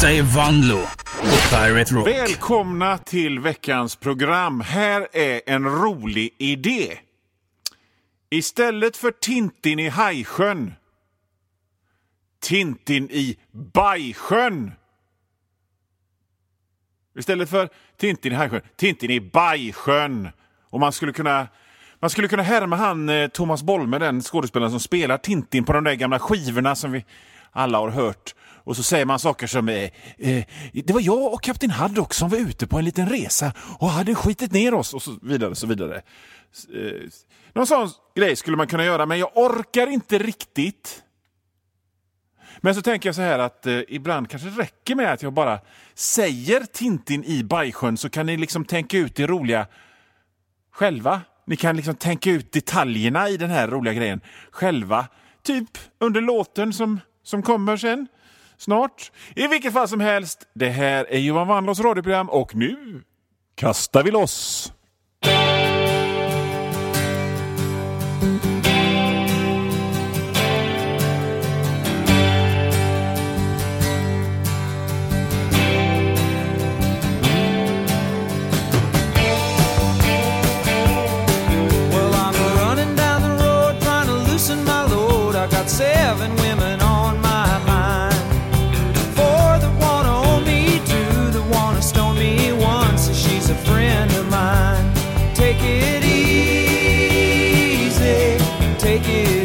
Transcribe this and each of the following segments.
Detta är Vanlo och Pirate Rock. Välkomna till veckans program. Här är en rolig idé. Istället för Tintin i Hajsjön, Tintin i Bajsjön. Istället för Tintin i Hajsjön, Tintin i Bajsjön. Och man skulle kunna härma han Thomas Bolme, den skådespelaren som spelar Tintin på de där gamla skivorna som vi alla har hört. Och så säger man saker som det var jag och Kapten Haddock som var ute på en liten resa och hade skitit ner oss och så vidare, så vidare. Någon sån grej skulle man kunna göra, men jag orkar inte riktigt. Men så tänker jag så här att ibland kanske det räcker med att jag bara säger Tintin i Bajsjön, så kan ni liksom tänka ut det roliga själva. Ni kan liksom tänka ut detaljerna i den här roliga grejen själva. Typ under låten som kommer sen. Snart. I vilket fall som helst, det här är Johan Vanlos radioprogram och nu kastar vi loss. Well, I'm running down the road trying to loosen my load. I got 7 women on my mind. 4 that wanna own me, 2 that wanna stone me, 1 says she's a friend of mine. Take it easy, take it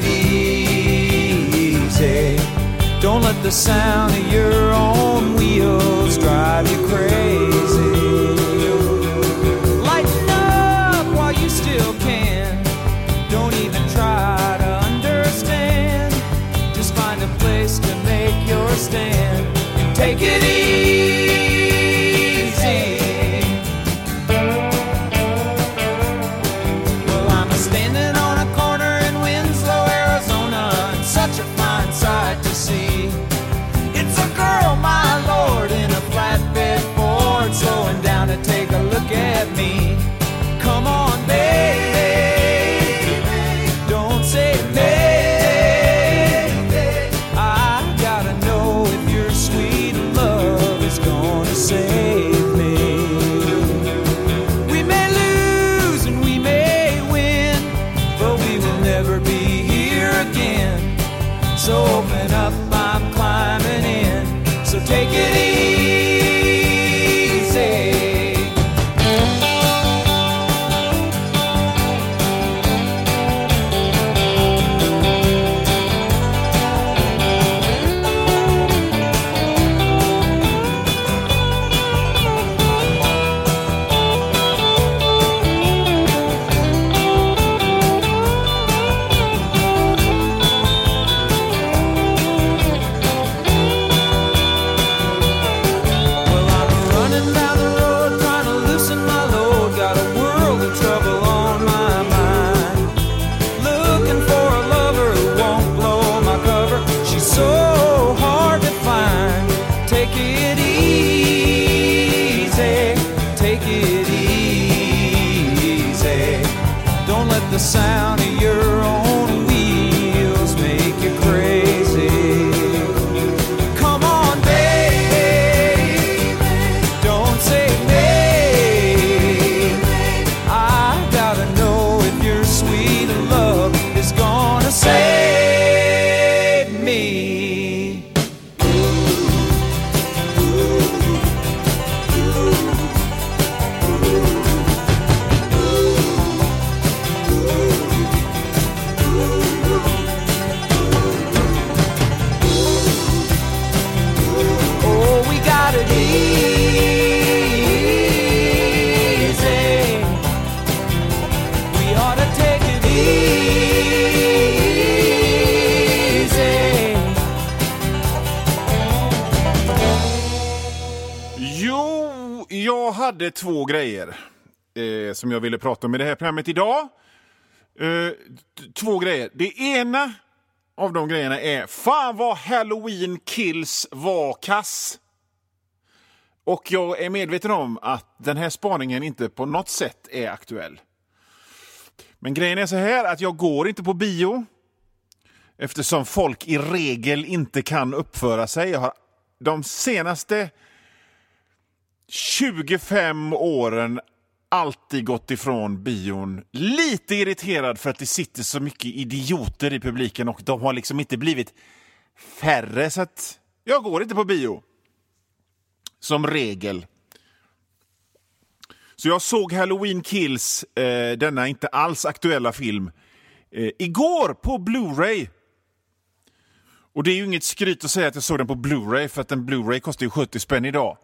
easy. Don't let the sound of your own wheels drive you crazy. Lighten up while you still can. Don't even try to understand. Just find a place to make your stand. Take it easy. Well, I'm standing on a corner in Winslow, Arizona, and such a fine sight to see. It's a girl, my lord, in a flatbed Ford, slowing down to take a look at me. Come on, baby, don't say baby. I gotta know if your sweet love is gonna save me. We may lose and we may win, but we will never be here again. So open up, I'm climbing in. So take it easy. Well, I'm running down the road trying to loosen my load. Got a world of trouble on my mind. Looking for a lover who won't blow my cover. She's so hard to find. Take it easy, take it easy. Don't let the sound of your own wheels make you crazy. Come on, baby, don't say maybe. I gotta know if your sweet love is gonna save me. Oh, we got it easy. We ought to take it easy. Jo, jag hade 2 grejer som jag ville prata om i det här programmet idag. 2 grejer. Det ena av de grejerna är fan vad Halloween Kills var kass. Och jag är medveten om att den här spaningen inte på något sätt är aktuell. Men grejen är så här att jag går inte på bio. Eftersom folk i regel inte kan uppföra sig. Jag har de senaste 25 åren alltid gått ifrån bion. Lite irriterad för att det sitter så mycket idioter i publiken och de har liksom inte blivit färre, så att jag går inte på bio. Som regel. Så jag såg Halloween Kills, denna inte alls aktuella film, igår på Blu-ray. Och det är ju inget skryt att säga att jag såg den på Blu-ray, för att en Blu-ray kostar ju 70 spänn idag.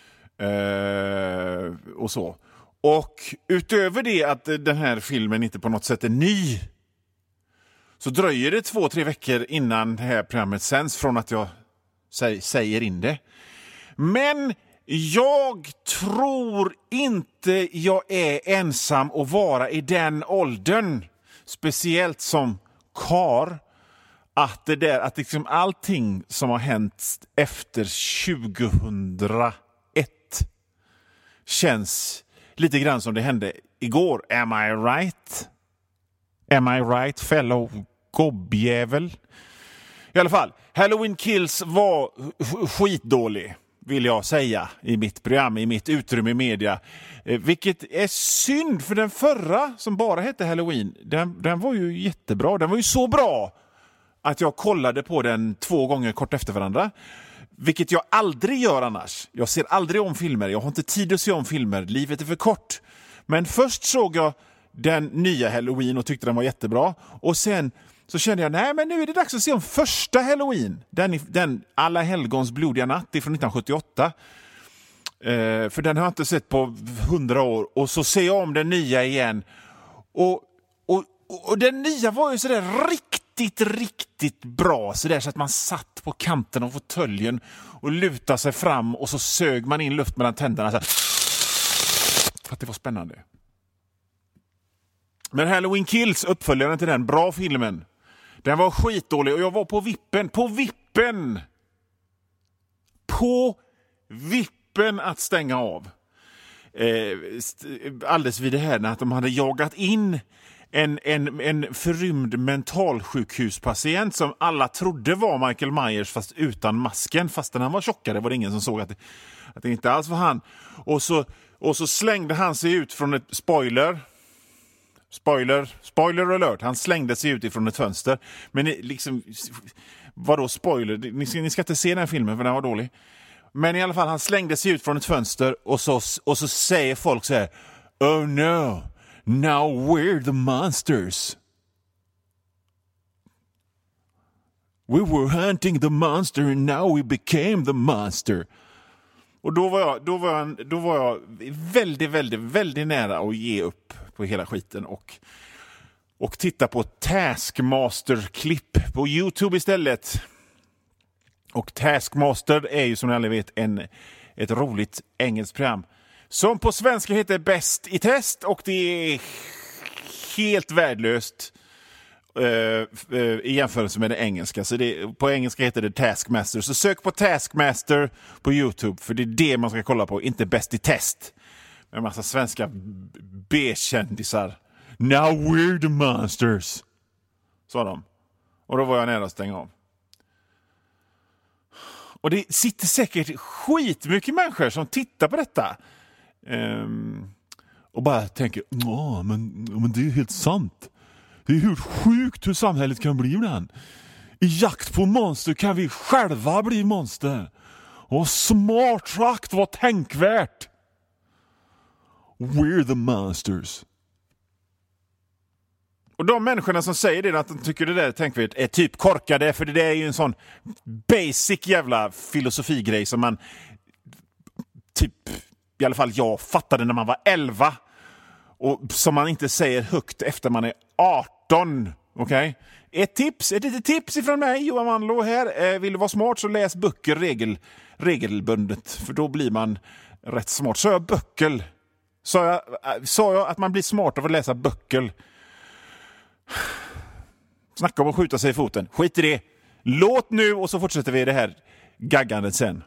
Och så. Och utöver det att den här filmen inte på något sätt är ny, så dröjer det 2-3 veckor innan det här programmet sänds från att jag säger in det. Men jag tror inte jag är ensam att vara i den åldern, speciellt som kar, att det där, att liksom allting som har hänt efter 2001 känns lite grann som det hände igår. Am I right? Am I right, fellow gobbjävel? I alla fall, Halloween Kills var skitdålig, vill jag säga, i mitt program, i mitt utrymme i media. Vilket är synd, för den förra som bara hette Halloween, den var ju jättebra. Den var ju så bra att jag kollade på den 2 gånger kort efter varandra. Vilket jag aldrig gör annars. Jag ser aldrig om filmer. Jag har inte tid att se om filmer. Livet är för kort. Men först såg jag den nya Halloween och tyckte den var jättebra. Och sen så kände jag, nej men nu är det dags att se om första Halloween. Den Alla helgons blodiga natt från 1978. För den har jag inte sett på 100 år. Och så ser jag om den nya igen. Och den nya var ju sådär riktigt bra, så där så att man satt på kanten av fåtöljen och lutade sig fram och så sög man in luft mellan tänderna så här, för att det var spännande. Men Halloween Kills, uppföljaren till den bra filmen, den var skitdålig och jag var på vippen att stänga av. Alldeles vid det här när de hade jagat in en förrymd mentalsjukhuspatient som alla trodde var Michael Myers fast utan masken. Fastän han var tjockare var det ingen som såg att det inte alls var han. Och så slängde han sig ut från ett spoiler alert. Han slängde sig ut ifrån ett fönster. Men liksom, vadå spoiler? Ni ska inte se den här filmen för den var dålig. Men i alla fall, han slängde sig ut från ett fönster och så säger folk så här: oh no, now we're the monsters. We were hunting the monster and now we became the monster. Och då var jag väldigt nära att ge upp på hela skiten och titta på Taskmaster-klipp på YouTube istället. Och Taskmaster är ju som ni alla vet ett roligt engelskt program som på svenska heter Bäst i test, och det är helt värdelöst i jämförelse med det engelska. Så på engelska heter det Taskmaster. Så sök på Taskmaster på YouTube, för det är det man ska kolla på, inte Bäst i test. Med en massa svenska B-kändisar. Now we're the monsters, sa de. Och då var jag nära att stänga av. Och det sitter säkert skitmycket människor som tittar på detta. Och bara tänker, men det är helt sant. Det är hur sjukt hur samhället kan bli ibland. I jakt på monster kan vi själva bli monster. Och smart sagt, vad tänkvärt. We're the monsters. Och de människorna som säger det, att de tycker det där tänkvärt, är typ korkade, för det där är ju en sån basic jävla filosofigrej som man typ, i alla fall jag fattade när man var 11, och som man inte säger högt efter man är 18. Okej? Ett litet tips ifrån mig, Johan Manlo här. Vill du vara smart så läs böcker regelbundet, för då blir man rätt smart. Så jag böcker. Sa jag att man blir smart av att läsa böcker? Snacka om att skjuta sig i foten. Skit i det. Låt nu, och så fortsätter vi det här gaggandet sen.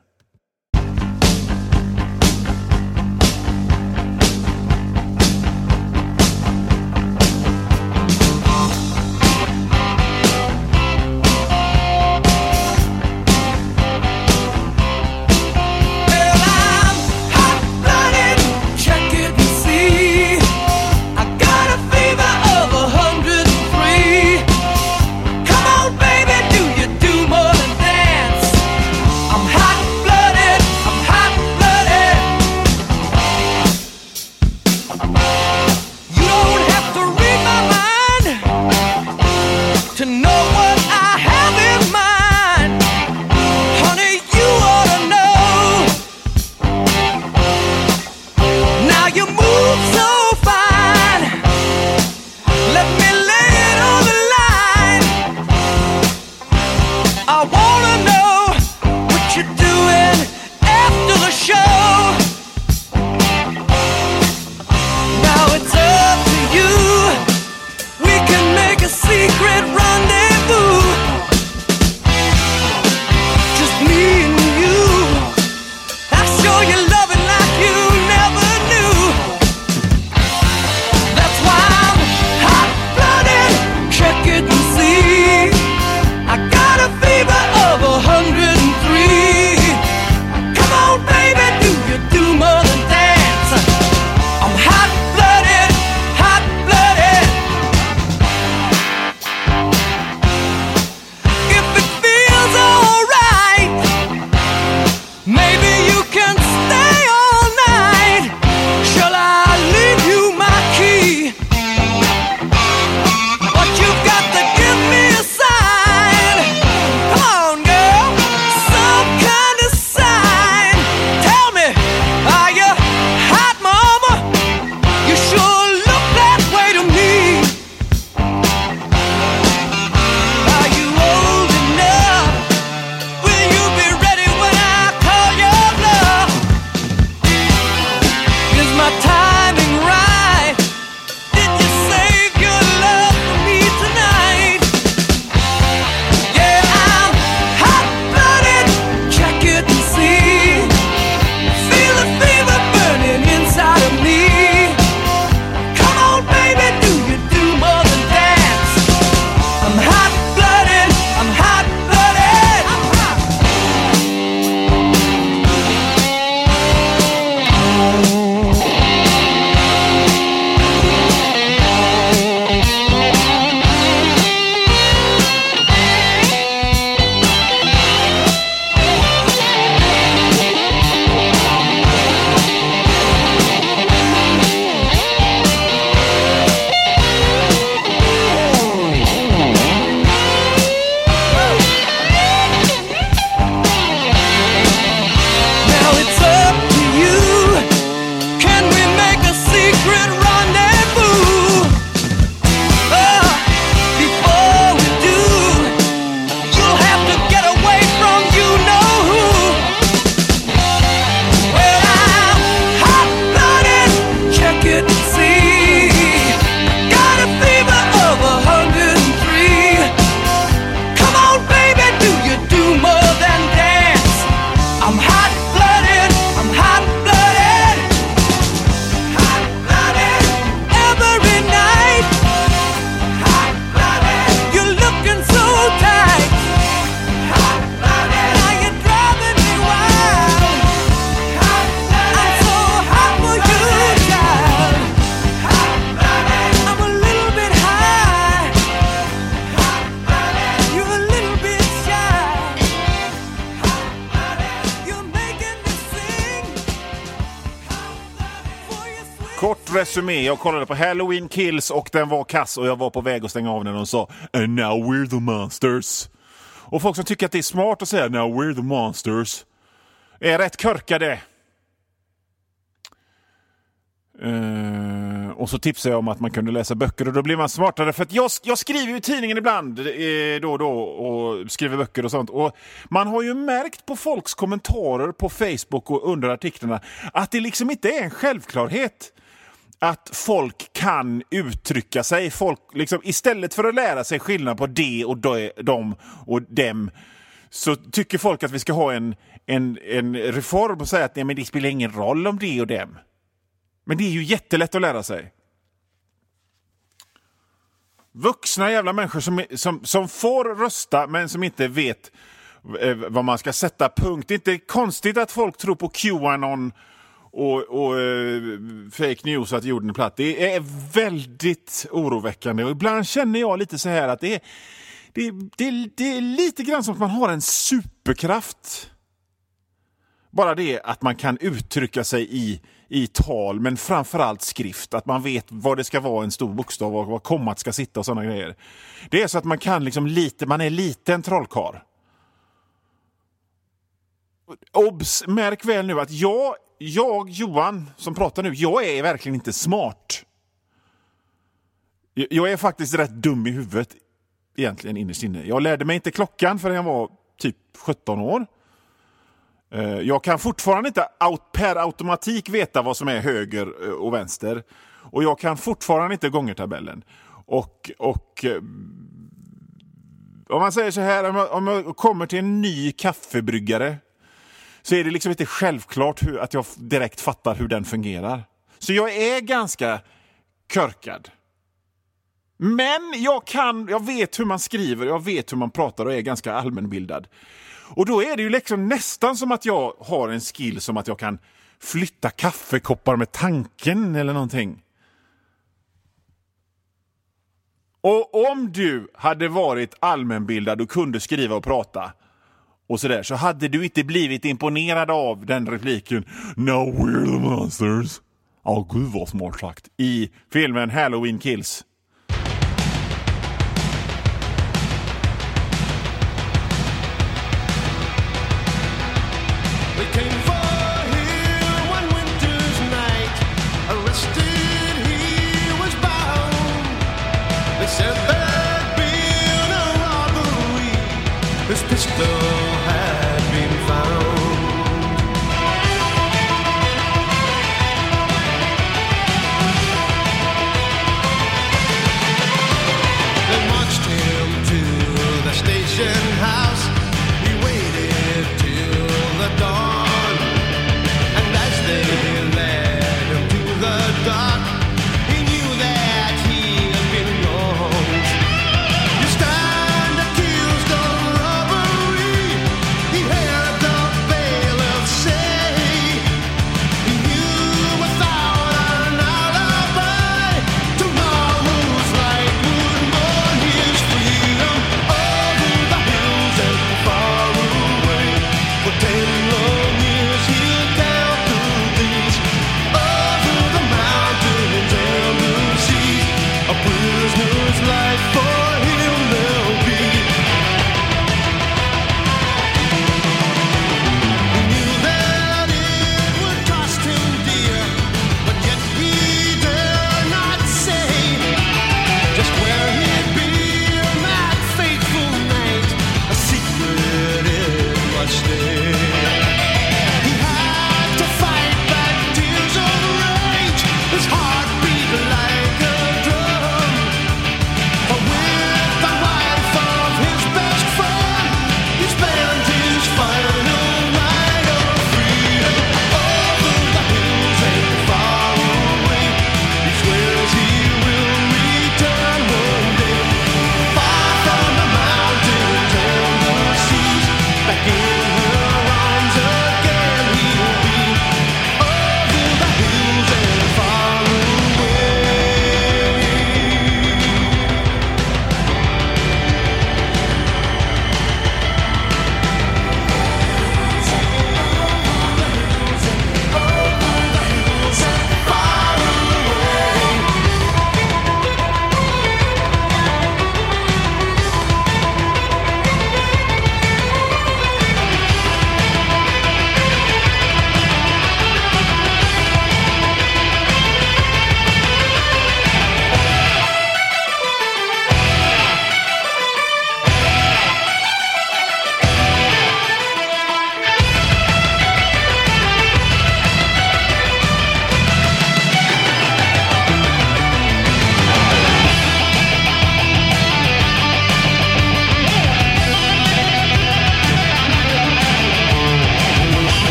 resumé. Jag kollade på Halloween Kills och den var kass och jag var på väg att stänga av när de sa "And now we're the monsters". Och folk som tycker att det är smart att säga "Now we're the monsters" är rätt körkade. Och så tipsade jag om att man kunde läsa böcker och då blir man smartare, för att jag skriver ju i tidningen ibland då och då och skriver böcker och sånt, och man har ju märkt på folks kommentarer på Facebook och under artiklarna att det liksom inte är en självklarhet att folk kan uttrycka sig. Folk liksom, istället för att lära sig skillnad på det och dem och dem, så tycker folk att vi ska ha en reform och säga att nej, men det spelar ingen roll om det och dem. Men det är ju jättelätt att lära sig. Vuxna jävla människor som får rösta men som inte vet vad man ska sätta punkt. Det är inte konstigt att folk tror på QAnon och fake news att jorden är platt. Det är väldigt oroväckande och ibland känner jag lite så här att det är lite grann som att man har en superkraft. Bara det att man kan uttrycka sig i tal, men framförallt skrift. Att man vet vad det ska vara, en stor bokstav och vad kommat ska sitta och sådana grejer. Det är så att man kan liksom man är lite en trollkarl. Obs, märk väl nu att jag Johan som pratar nu, jag är verkligen inte smart. Jag är faktiskt rätt dum i huvudet egentligen innerst inne. Jag lärde mig inte klockan förrän jag var typ 17 år. Jag kan fortfarande inte per automatik veta vad som är höger och vänster. Och jag kan fortfarande inte gångertabellen. Och om man säger så här, om jag kommer till en ny kaffebryggare så är det liksom inte självklart att jag direkt fattar hur den fungerar. Så jag är ganska körkad. Men jag vet hur man skriver, jag vet hur man pratar och är ganska allmänbildad. Och då är det ju liksom nästan som att jag har en skill som att jag kan flytta kaffekoppar med tanken eller någonting. Och om du hade varit allmänbildad och kunde skriva och prata och sådär, så hade du inte blivit imponerad av den repliken "Now we're the monsters". Gud vad smart sagt. I filmen Halloween Kills. His pistol had been found. They marched him to the station house. He waited till the dawn, and as they led him to the dark, he knew that he had been wronged. You stand accused of robbery.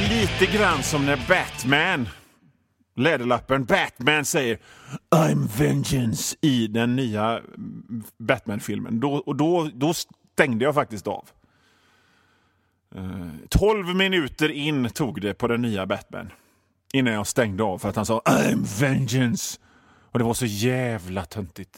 lite grann som när Batman, läderlappen Batman, säger I'm vengeance i den nya Batman-filmen. Då stängde jag faktiskt av. 12 minuter in tog det på den nya Batman innan jag stängde av för att han sa I'm vengeance. Och det var så jävla töntigt.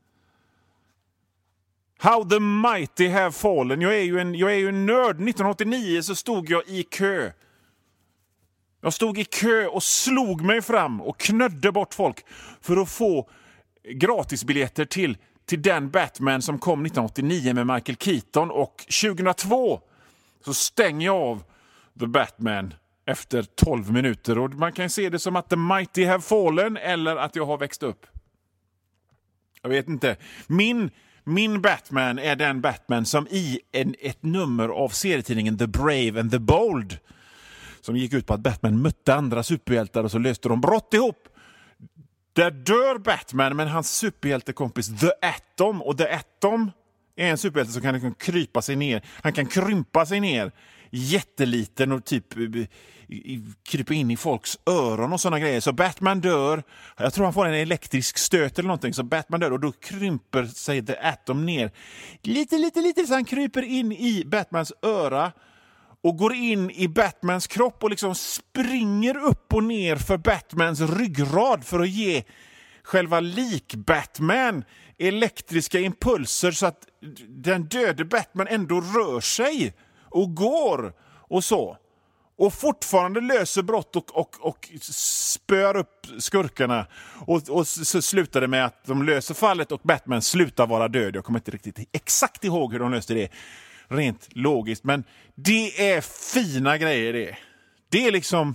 How the mighty have fallen. Jag är ju en nörd. 1989 så stod jag i kö. Jag stod i kö och slog mig fram och knödde bort folk för att få gratisbiljetter till den Batman som kom 1989 med Michael Keaton. Och 2002 så stänger jag av The Batman efter 12 minuter. Och man kan se det som att the mighty have fallen eller att jag har växt upp. Jag vet inte. Min Batman är den Batman som i ett nummer av serietidningen The Brave and the Bold, som gick ut på att Batman mötte andra superhjältar och så löste de brott ihop. Där dör Batman, men hans superhjältekompis The Atom, och The Atom är en superhjälte som kan krypa sig ner. Han kan krympa sig ner jätteliten och typ krypa in i folks öron och såna grejer. Så Batman dör. Jag tror han får en elektrisk stöt eller någonting. Så Batman dör och då krymper sig The Atom ner. Lite så han kryper in i Batmans öra och går in i Batmans kropp och liksom springer upp och ner för Batmans ryggrad för att ge själva lik-Batman elektriska impulser så att den döde Batman ändå rör sig och går och så. Och fortfarande löser brott och spör upp skurkarna. Och så slutar det med att de löser fallet och Batman slutar vara död. Jag kommer inte riktigt exakt ihåg hur de löste det rent logiskt. Men det är fina grejer det. Det är liksom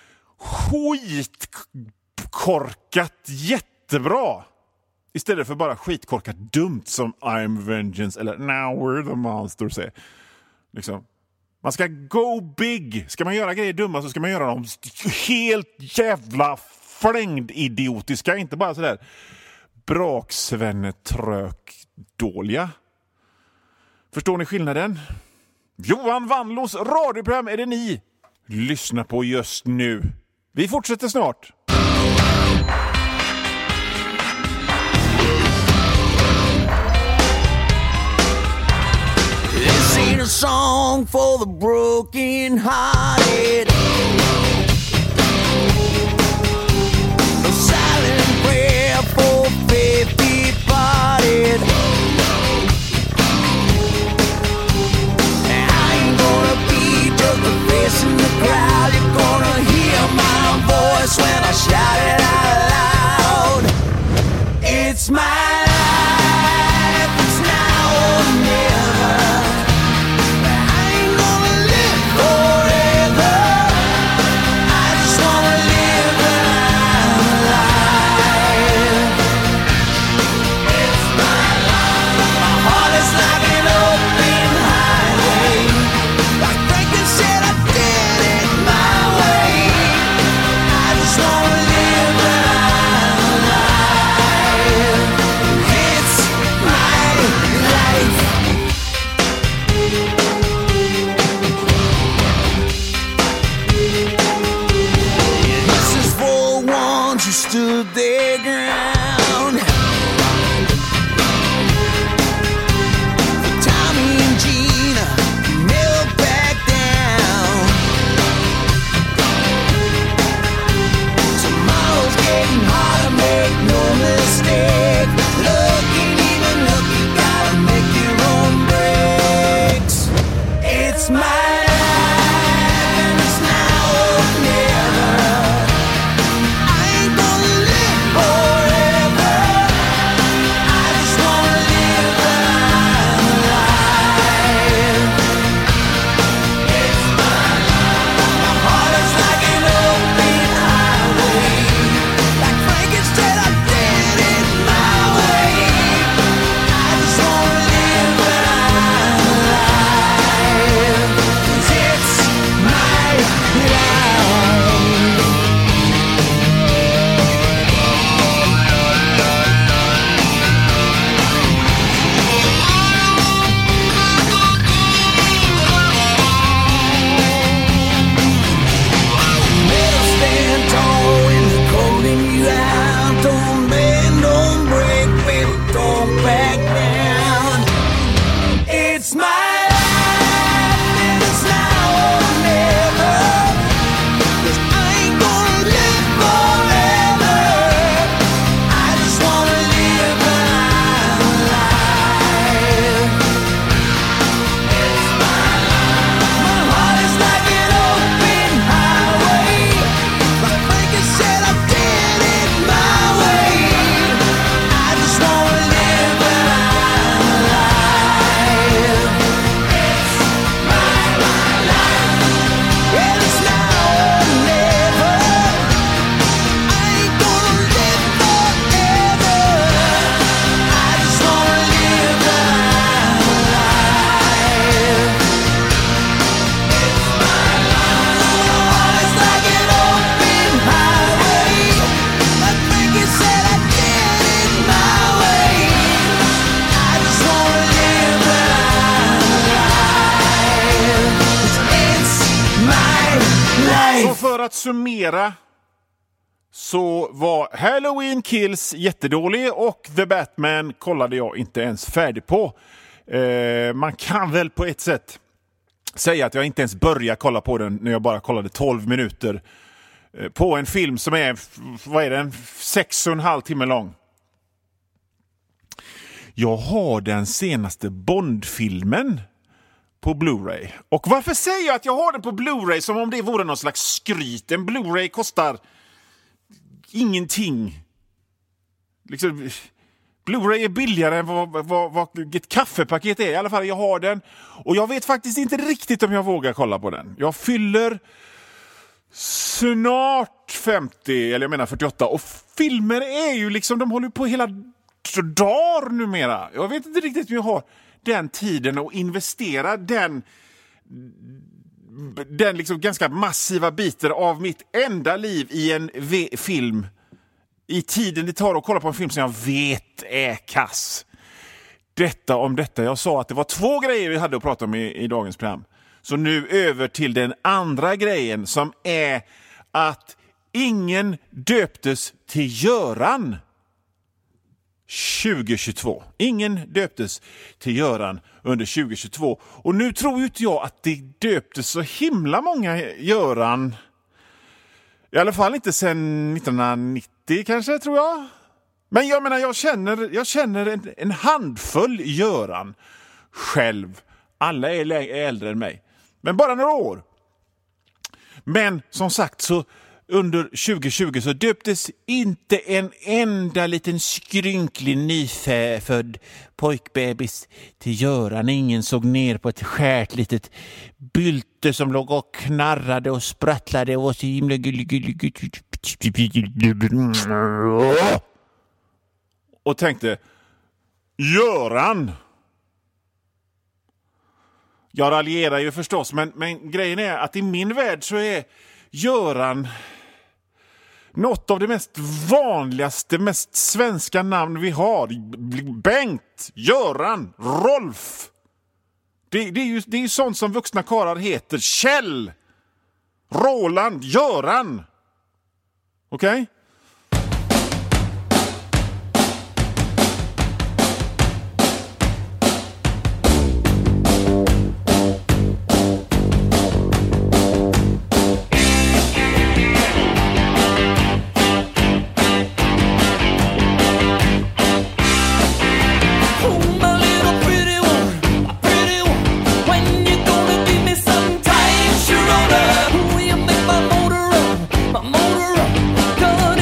skitkorkat jättebra. Istället för bara skitkorkat dumt som I'm vengeance eller Now we're the monster säger. Liksom. Man ska go big. Ska man göra grejer dumma så ska man göra dem helt jävla flängd-idiotiska. Inte bara sådär braksvennetrök dåliga. Förstår ni skillnaden? Johan Vanlos radioprogram är det ni lyssnar på just nu. Vi fortsätter snart. This ain't a song for the broken-hearted. A silent prayer for faith departed. And I ain't gonna be just a face in the crowd. You're gonna hear my voice when I shout it out loud. It's my life, it's now or never. Stood their ground. For Tommy and Gina never back down. Tomorrow's getting harder, make no mistake. Looking, even looking, gotta make your own breaks. It's my life and it's now or never. Forever. Så för att summera så var Halloween Kills jättedålig och The Batman kollade jag inte ens färdig på. Man kan väl på ett sätt säga att jag inte ens började kolla på den när jag bara kollade 12 minuter på en film som är, vad är den, 6,5 timmar lång. Jag har den senaste Bond-filmen på Blu-ray. Och varför säger jag att jag har den på Blu-ray som om det vore någon slags skryt? En Blu-ray kostar ingenting. Liksom, Blu-ray är billigare än vad ett kaffepaket är. I alla fall, jag har den. Och jag vet faktiskt inte riktigt om jag vågar kolla på den. Jag fyller snart 50, eller jag menar 48. Och filmer är ju liksom, de håller på hela dagar numera. Jag vet inte riktigt om jag har den tiden att investera den liksom ganska massiva biten av mitt enda liv i en film. I tiden det tar att kolla på en film som jag vet är kass. Detta om detta. Jag sa att det var 2 grejer vi hade att prata om i dagens program. Så nu över till den andra grejen som är att ingen döptes till Göran 2022. Ingen döptes till Göran under 2022. Och nu tror inte jag att det döptes så himla många Göran. I alla fall inte sedan 1990 kanske, tror jag. Men jag menar, jag känner en handfull Göran själv. Alla är äldre än mig. Men bara några år. Men som sagt, så under 2020 så döptes inte en enda liten skrynklig nyfödd pojkbebis till Göran. Ingen såg ner på ett skärt litet bylte som låg och knarrade och sprattlade och var så himla gullig. Och tänkte, Göran! Jag raljerar ju förstås, men grejen är att i min värld så är Göran något av det mest vanligaste, mest svenska namn vi har. Bengt, Göran, Rolf. Det är ju sånt som vuxna karlar heter. Kjell, Roland, Göran. Okej? Gonna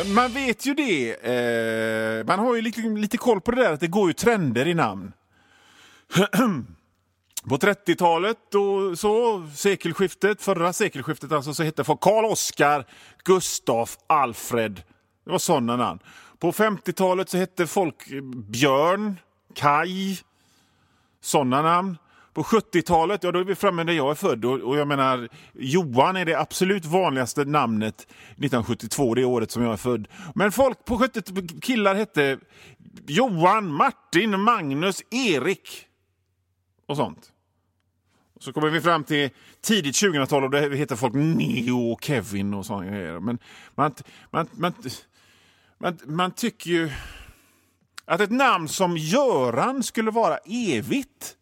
Man vet ju det. Man har ju lite koll på det där att det går ju trender i namn. På 30-talet och så förra sekelskiftet alltså, så hette folk Karl Oskar, Gustaf, Alfred. Det var sådana namn. På 50-talet så hette folk Björn, Kai, sådana namn. På 70-talet, då är vi framme där jag är född. Och jag menar, Johan är det absolut vanligaste namnet 1972, det året som jag är född. Men folk på 70 killar hette Johan, Martin, Magnus, Erik och sånt. Och så kommer vi fram till tidigt 2000-tal och det heter folk Neo och Kevin och sånt. Men man tycker ju att ett namn som Göran skulle vara evigt.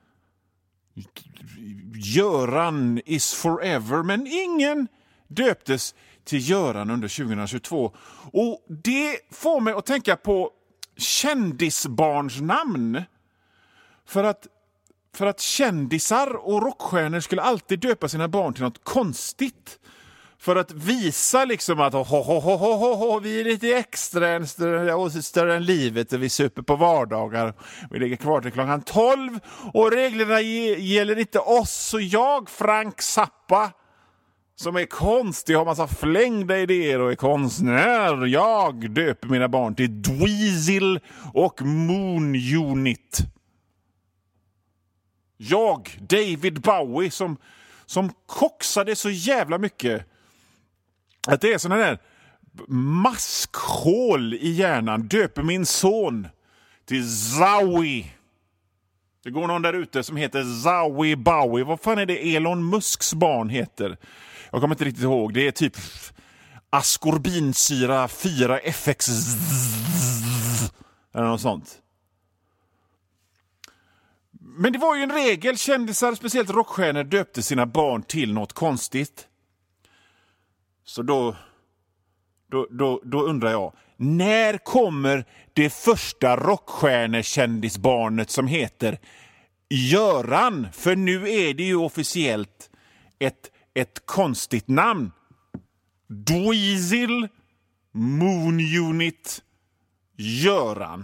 Göran is forever, men ingen döptes till Göran under 2022. Och det får mig att tänka på kändisbarnsnamn. För att kändisar och rockstjärnor skulle alltid döpa sina barn till något konstigt. För att visa liksom att vi är lite extra större än livet och vi super på vardagar. Vi ligger kvar till klockan 12 och reglerna gäller inte oss och jag, Frank Zappa, som är konstig, har massa flängda idéer och är konstnär. Jag döper mina barn till Dweezil och Moon Unit. Jag, David Bowie, som koxade så jävla mycket att det är såna där maskhål i hjärnan, döper min son till Zowie. Det går någon där ute som heter Zowie Bowie. Vad fan är det Elon Musks barn heter? Jag kommer inte riktigt ihåg. Det är typ askorbinsyra 4FX eller något sånt. Men det var ju en regel. Kändisar, speciellt rockstjärnor, döpte sina barn till något konstigt. Så då undrar jag, när kommer det första rockstjärnekändisbarnet som heter Göran? För nu är det ju officiellt ett konstigt namn. Dweezil, Moon Unit, Göran.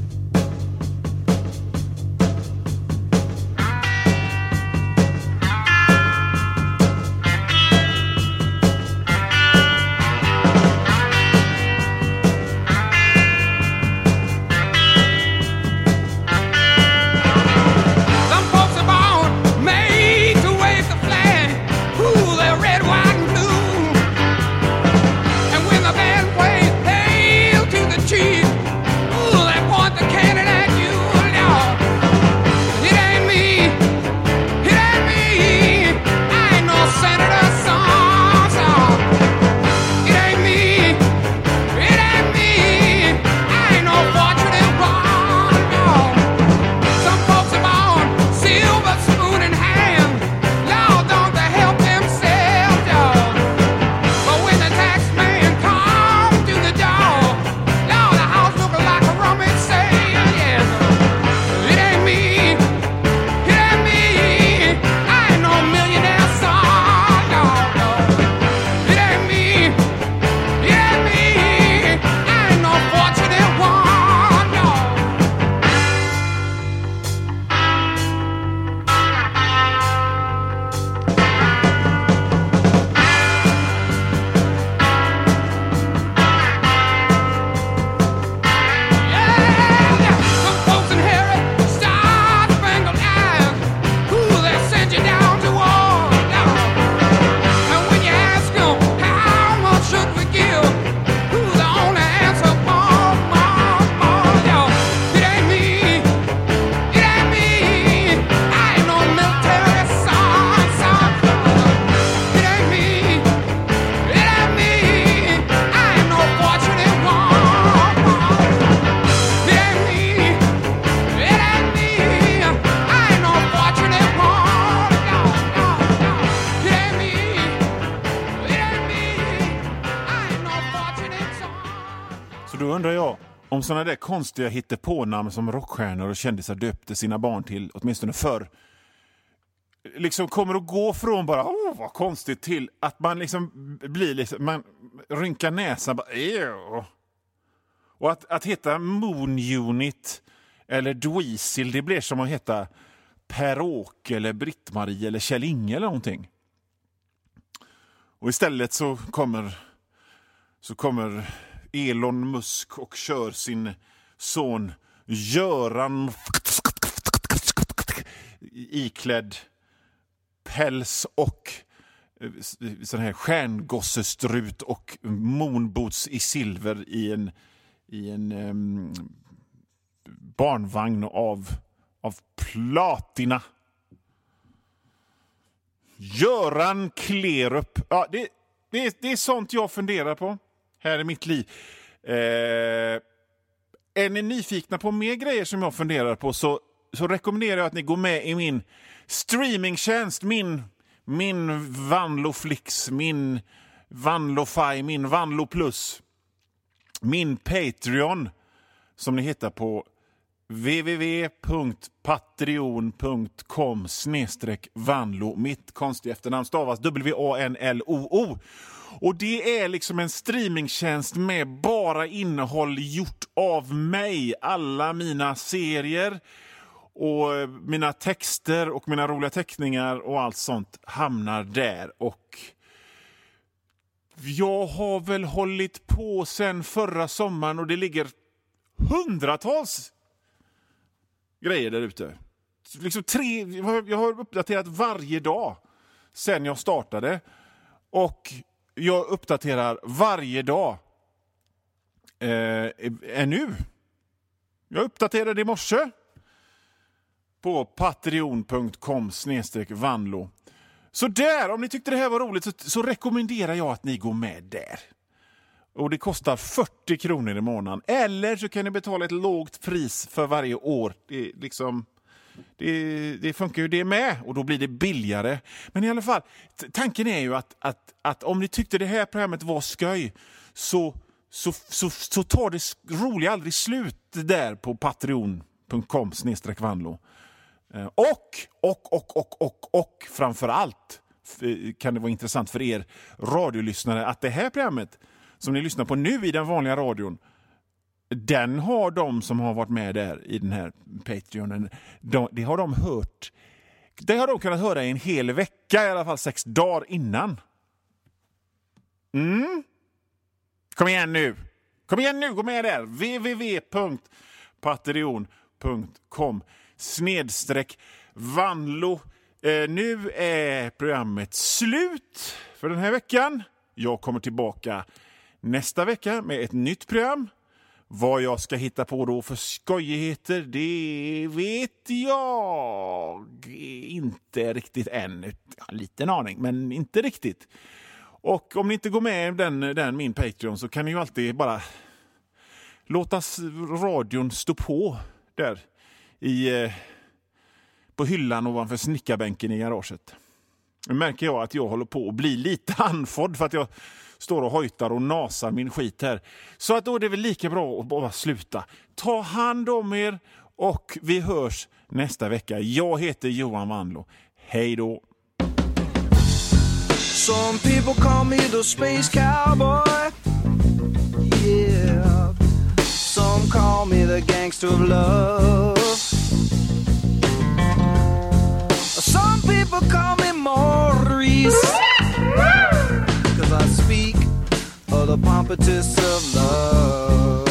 Om sådana där konstiga hittepånamn som rockstjärnor och kändisar döpte sina barn till, åtminstone förr, liksom kommer att gå från bara vad konstigt till att man liksom blir liksom, man rynkar näsan bara, ew. Och att heta Moon Unit eller Dweezil, det blir som att heta Per-Åke eller Britt-Marie eller Kjell Inge eller någonting. Och istället så kommer Elon Musk och kör sin son Göran iklädd päls och sån här stjärngossestrut och moonboots i silver i en barnvagn av platina. Göran Klerup. Ja, det är sånt jag funderar på här i mitt liv. Är ni nyfikna på mer grejer som jag funderar på, så rekommenderar jag att ni går med i min streamingtjänst, min Vanloflix, min Vanlofy, min Vanlo Plus, min Patreon som ni hittar på www.patreon.com/Vanlo. Mitt konstiga efternamn stavas WANLOO. Och det är liksom en streamingtjänst med bara innehåll gjort av mig. Alla mina serier och mina texter och mina roliga teckningar och allt sånt hamnar där. Och jag har väl hållit på sen förra sommaren och det ligger hundratals grejer där ute. Liksom jag har uppdaterat varje dag sen jag startade. Och jag uppdaterar varje dag ännu. Jag uppdaterade i morse på patreon.com/Vanlo. Så där, om ni tyckte det här var roligt så rekommenderar jag att ni går med där. Och det kostar 40 kronor i månaden. Eller så kan ni betala ett lågt pris för varje år. Det funkar ju det med. Och då blir det billigare. Men i alla fall, tanken är ju att om ni tyckte det här programmet var skoj så tar det roliga aldrig slut där på patreon.com/Vanlo. Och framförallt kan det vara intressant för er radiolyssnare att det här programmet som ni lyssnar på nu i den vanliga radion, den har de som har varit med där i den här Patreonen, det har de hört. Det har de kunnat höra i en hel vecka, i alla fall 6 dagar innan. Kom igen nu, gå med där. www.patreon.com/Vanlo. Nu är programmet slut för den här veckan. Jag kommer tillbaka nästa vecka med ett nytt program. Vad jag ska hitta på då för skojigheter, det vet jag inte riktigt än. En liten aning, men inte riktigt. Och om ni inte går med den min Patreon så kan ni ju alltid bara låta radion stå på där på hyllan ovanför snickarbänken i garaget. Nu märker jag att jag håller på att bli lite andfådd för att jag står och hojtar och nasar min skit här. Så att då är det väl lika bra att bara sluta. Ta hand om er och vi hörs nästa vecka. Jag heter Johan Vanlo. Hej då! Some people call me the space cowboy. Yeah. Some call me the gangster of love. Some people call me Maurice. 'Cause I speak of the pompatus of love.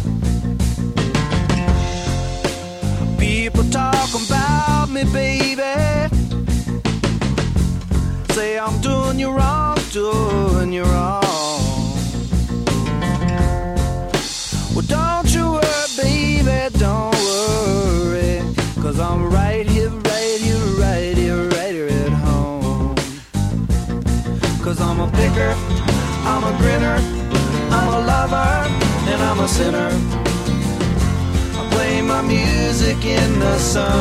People talk about me, baby. Say I'm doing you wrong, doing you wrong. Well, don't you worry, baby, don't worry. 'Cause I'm right here, right here, right here, right here at home. 'Cause I'm a picker, I'm a grinner, I'm a lover, and I'm a sinner. I play my music in the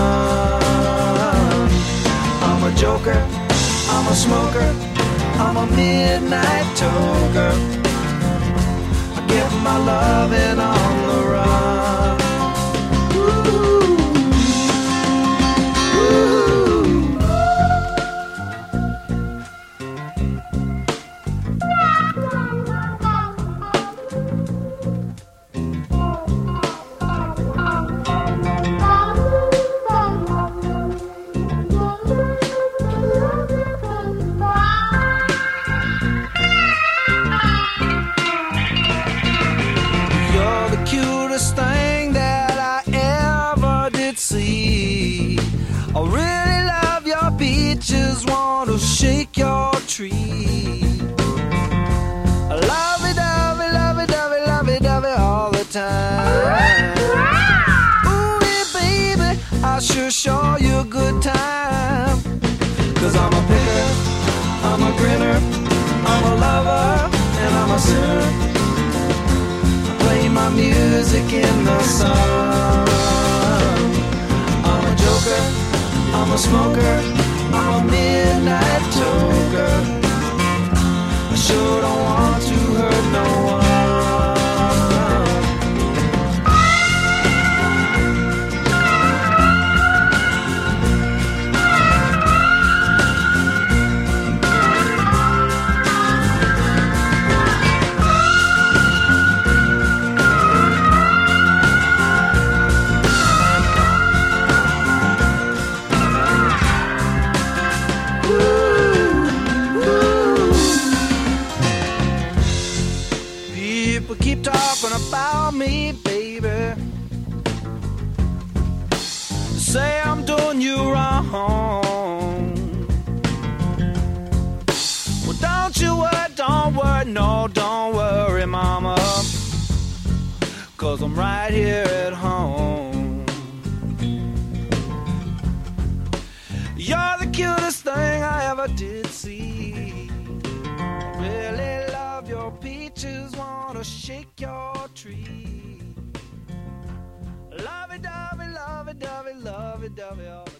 sun. I'm a joker, I'm a smoker, I'm a midnight toker. I get my loving on the run. Ooh. Ooh. tree. Lovey-dovey, lovey-dovey, lovey-dovey all the time. Ooh, yeah, baby, I sure show you a good time. 'Cause I'm a picker, I'm a grinner, I'm a lover, and I'm a sinner. I play my music in the sun. I'm a joker, I'm a smoker, I'm a midnight toker. I sure don't want to hurt no one. People keep talking about me, baby. Say I'm doing you wrong. Well, don't you worry, don't worry, no, don't worry, mama. 'Cause I'm right here at home. You're the cutest thing I ever did see. I really love your peaches, wanna shake your tree. Lovey-dovey, lovey-dovey, lovey-dovey all